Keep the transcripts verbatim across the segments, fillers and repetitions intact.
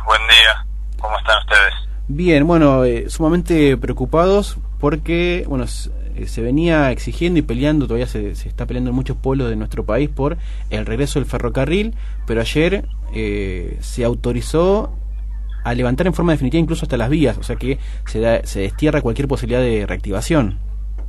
buen día. ¿Cómo están ustedes? Bien, bueno, eh, sumamente preocupados porque, bueno, se, se venía exigiendo y peleando, todavía se, se está peleando en muchos pueblos de nuestro país por el regreso del ferrocarril, pero ayer eh, se autorizó a levantar en forma definitiva incluso hasta las vías, o sea que se, da, se destierra cualquier posibilidad de reactivación.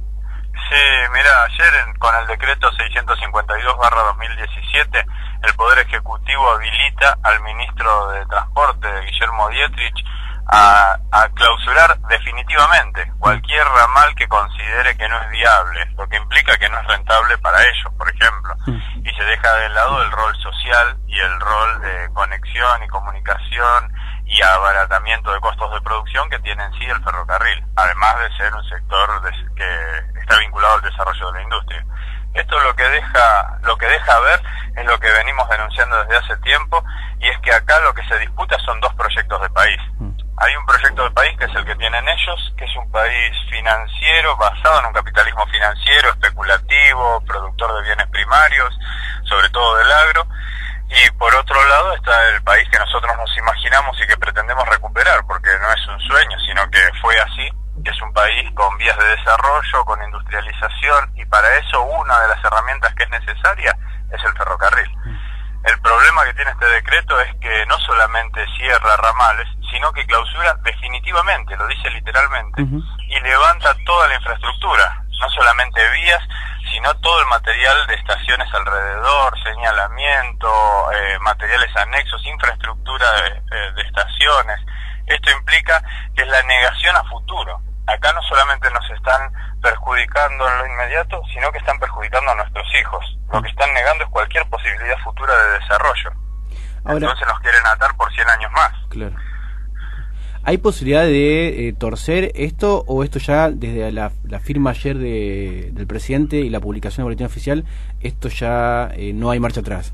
Sí, mira, ayer en, con el decreto seiscientos cincuenta y dos barra dos mil diecisiete, el Poder Ejecutivo habilita al ministro de Transporte, Guillermo Dietrich, a, a clausurar definitivamente cualquier ramal que considere que no es viable, lo que implica que no es rentable para ellos, por ejemplo, y se deja de lado el rol social y el rol de conexión y comunicación y abaratamiento de costos de producción que tiene en sí el ferrocarril, además de ser un sector de, que está vinculado al desarrollo de la industria. Esto lo que deja lo que deja ver es lo que venimos denunciando desde hace tiempo, y es que acá lo que se disputa son dos proyectos de país. Hay un proyecto de país que es el que tienen ellos, que es un país financiero, basado en un capitalismo financiero, especulativo, productor de bienes primarios, sobre todo del agro, y por otro lado está el país que nosotros nos imaginamos y que pretendemos recuperar, porque no es un sueño, sino que fue así, que es un país con vías de desarrollo, con industrialización, y para eso una de las herramientas que es necesaria es el ferrocarril. El problema que tiene este decreto es que no solamente cierra ramales, sino que clausura definitivamente, lo dice literalmente, uh-huh. y levanta toda la infraestructura, no solamente vías, sino todo el material de estaciones alrededor, señalamiento, eh, materiales anexos, infraestructura de, eh, de estaciones. Esto implica que es la negación a futuro. Acá no solamente nos están perjudicando en lo inmediato, sino que están perjudicando a nuestros hijos. Lo que están negando es cualquier posibilidad futura de desarrollo. Ahora, entonces nos quieren atar por cien años más. Claro. ¿Hay posibilidad de eh, torcer esto, o esto ya desde la, la firma ayer de, del presidente y la publicación del boletín oficial, esto ya eh, no hay marcha atrás?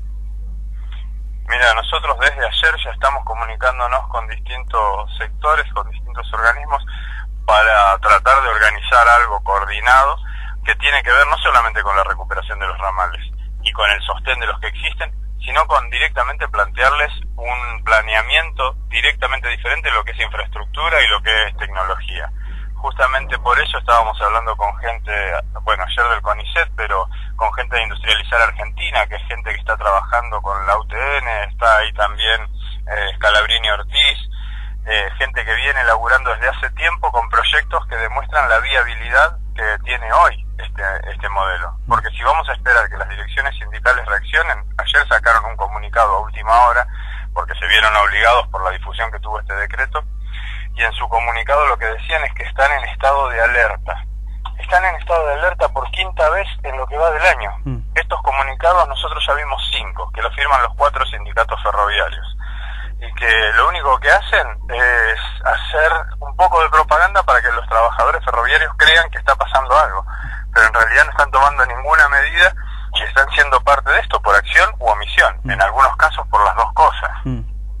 Mira, nosotros desde ayer ya estamos comunicándonos con distintos sectores, con distintos organismos, para tratar de organizar algo coordinado que tiene que ver no solamente con la recuperación de los ramales y con el sostén de los que existen, sino con directamente plantearles un planeamiento directamente diferente de lo que es infraestructura y lo que es tecnología. Justamente por eso estábamos hablando con gente, bueno, ayer del CONICET, pero con gente de Industrializar Argentina, que es gente que está trabajando con la U T N, está ahí también eh, Scalabrini Ortiz, eh, gente que viene laburando desde hace tiempo con proyectos que demuestran la viabilidad que tiene hoy este, este modelo. Porque si vamos a esperar que las direcciones sindicales reaccionen, ayer sacaron un comunicado a última hora, porque se vieron obligados por la difusión que tuvo este decreto, y en su comunicado lo que decían es que están en estado de alerta. Están en estado de alerta por quinta vez en lo que va del año. Mm. Estos comunicados nosotros ya vimos cinco, que los firman los cuatro sindicatos ferroviarios, y que lo único que hacen es hacer un poco de propaganda para que los trabajadores ferroviarios crean que está pasando algo, pero en realidad no están tomando ninguna medida y están siendo parte de esto por acción u omisión, mm. en algunos casos por las dos cosas. Mm.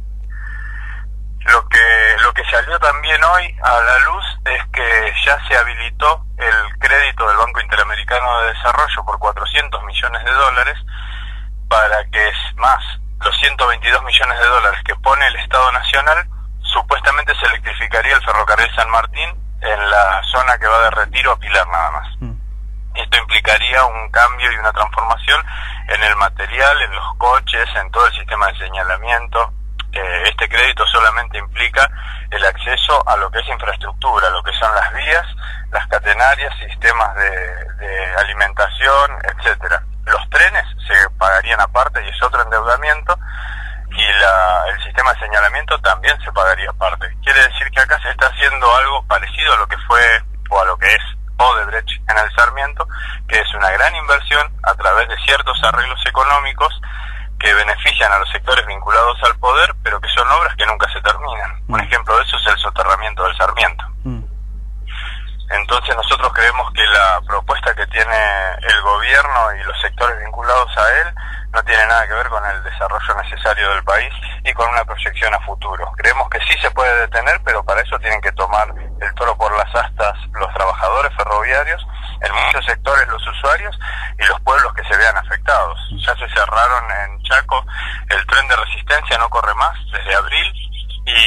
Lo que lo que salió también hoy a la luz es que ya se habilitó el crédito del Banco Interamericano de Desarrollo por cuatrocientos millones de dólares, para que es más los ciento veintidós millones de dólares que pone el Estado Nacional. Supuestamente se electrificaría el ferrocarril San Martín en la zona que va de Retiro a Pilar nada más. Mm. Esto implicaría un cambio y una transformación en el material, en los coches, en todo el sistema de señalamiento. Eh, este crédito solamente implica el acceso a lo que es infraestructura, lo que son las vías, las catenarias, sistemas de, de alimentación, etcétera. Los trenes se pagarían aparte y es otro endeudamiento, y la, el sistema de señalamiento también se pagaría aparte. Quiere decir que acá se está haciendo algo parecido a lo que fue o a lo que es Odebrecht en el Sarmiento, que es una gran inversión a través de ciertos arreglos económicos que benefician a los sectores vinculados al poder, pero que son obras que nunca se terminan. Un ejemplo de eso es el soterramiento del Sarmiento. Mm. Entonces nosotros creemos que la propuesta que tiene el gobierno y los sectores vinculados a él no tiene nada que ver con el desarrollo necesario del país y con una proyección a futuro. Creemos que sí se puede detener, pero para eso tienen que tomar el toro por las astas los trabajadores ferroviarios, en muchos sectores los usuarios y los pueblos que se vean afectados. Ya se cerraron en Chaco, el tren de Resistencia no corre más desde abril, y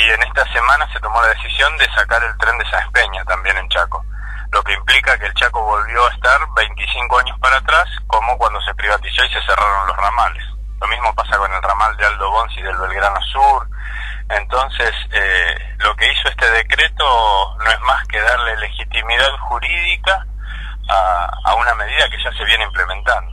semana se tomó la decisión de sacar el tren de Sáenz Peña también en Chaco, lo que implica que el Chaco volvió a estar veinticinco años para atrás, como cuando se privatizó y se cerraron los ramales. Lo mismo pasa con el ramal de Aldo Bonzi del Belgrano Sur. Entonces, eh, lo que hizo este decreto no es más que darle legitimidad jurídica a, a una medida que ya se viene implementando.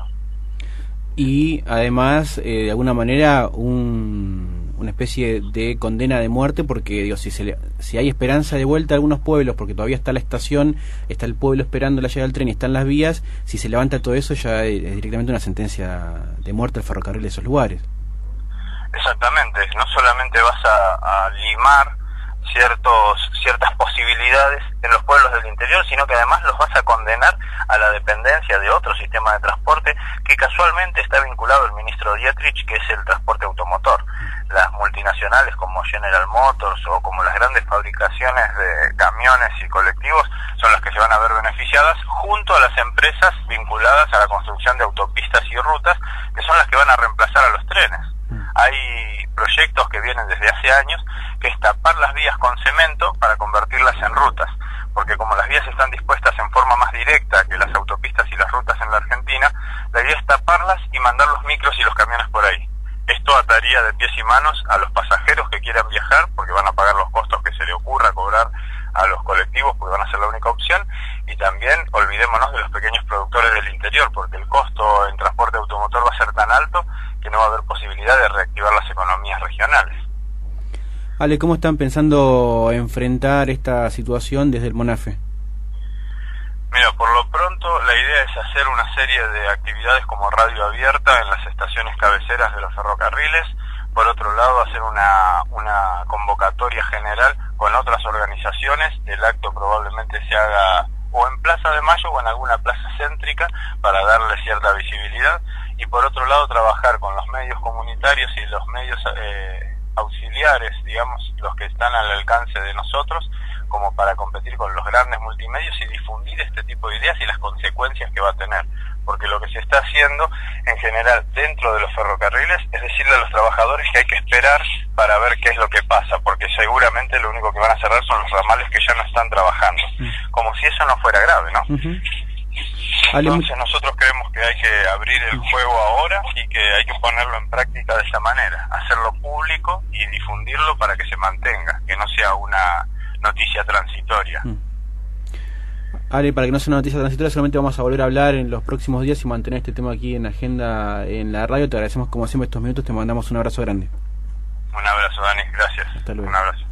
Y además, eh, de alguna manera, un, una especie de condena de muerte, porque digo, si, se le, si hay esperanza de vuelta a algunos pueblos, porque todavía está la estación, está el pueblo esperando la llegada del tren y están las vías, si se levanta todo eso ya es directamente una sentencia de muerte al ferrocarril de esos lugares. Exactamente, no solamente vas a, a limar ciertos ciertas posibilidades en los pueblos del interior, sino que además los vas a condenar a la dependencia de otro sistema de transporte que casualmente está vinculado al ministro Dietrich, que es el transporte automotor. Las multinacionales como General Motors o como las grandes fabricaciones de camiones y colectivos son las que se van a ver beneficiadas, junto a las empresas vinculadas a la construcción de autopistas y rutas, que son las que van a reemplazar a los trenes. Hay proyectos que vienen desde hace años, que es tapar las vías con cemento para convertirlas en rutas, porque como las vías están dispuestas en forma más directa que las autopistas y las rutas en la Argentina, la idea es taparlas y mandar los micros y los camiones por ahí. Esto ataría de pies y manos a los pasajeros que quieran viajar, porque van a pagar los costos que se le ocurra cobrar a los colectivos, porque van a ser la única opción, y también olvidémonos de los pequeños productores del interior, porque el costo en transporte automotor va a ser tan alto que no va a haber posibilidad de reactivar las economías regionales. Ale, ¿cómo están pensando enfrentar esta situación desde el MONAFE? Mira, por lo pronto la idea es hacer una serie de actividades como radio abierta en las estaciones cabeceras de los ferrocarriles. Por otro lado, hacer una, una convocatoria general con otras organizaciones. El acto probablemente se haga o en Plaza de Mayo o en alguna plaza céntrica para darle cierta visibilidad. Y por otro lado, trabajar con los medios comunitarios y los medios eh, auxiliares, digamos, los que están al alcance de nosotros, como para competir con los grandes multimedios y difundir este tipo de ideas y las consecuencias que va a tener. Porque lo que se está haciendo en general dentro de los ferrocarriles es decirle a los trabajadores que hay que esperar para ver qué es lo que pasa, porque seguramente lo único que van a cerrar son los ramales que ya no están trabajando, como si eso no fuera grave, ¿no? Uh-huh. Entonces nosotros creemos que hay que abrir el juego ahora y que hay que ponerlo en práctica de esa manera, hacerlo público y difundirlo para que se mantenga, que no sea una noticia transitoria. Mm. Ale, para que no sea una noticia transitoria, solamente vamos a volver a hablar en los próximos días y mantener este tema aquí en agenda en la radio. Te agradecemos como siempre estos minutos, te mandamos un abrazo grande. Un abrazo, Dani, gracias. Hasta luego. Un abrazo.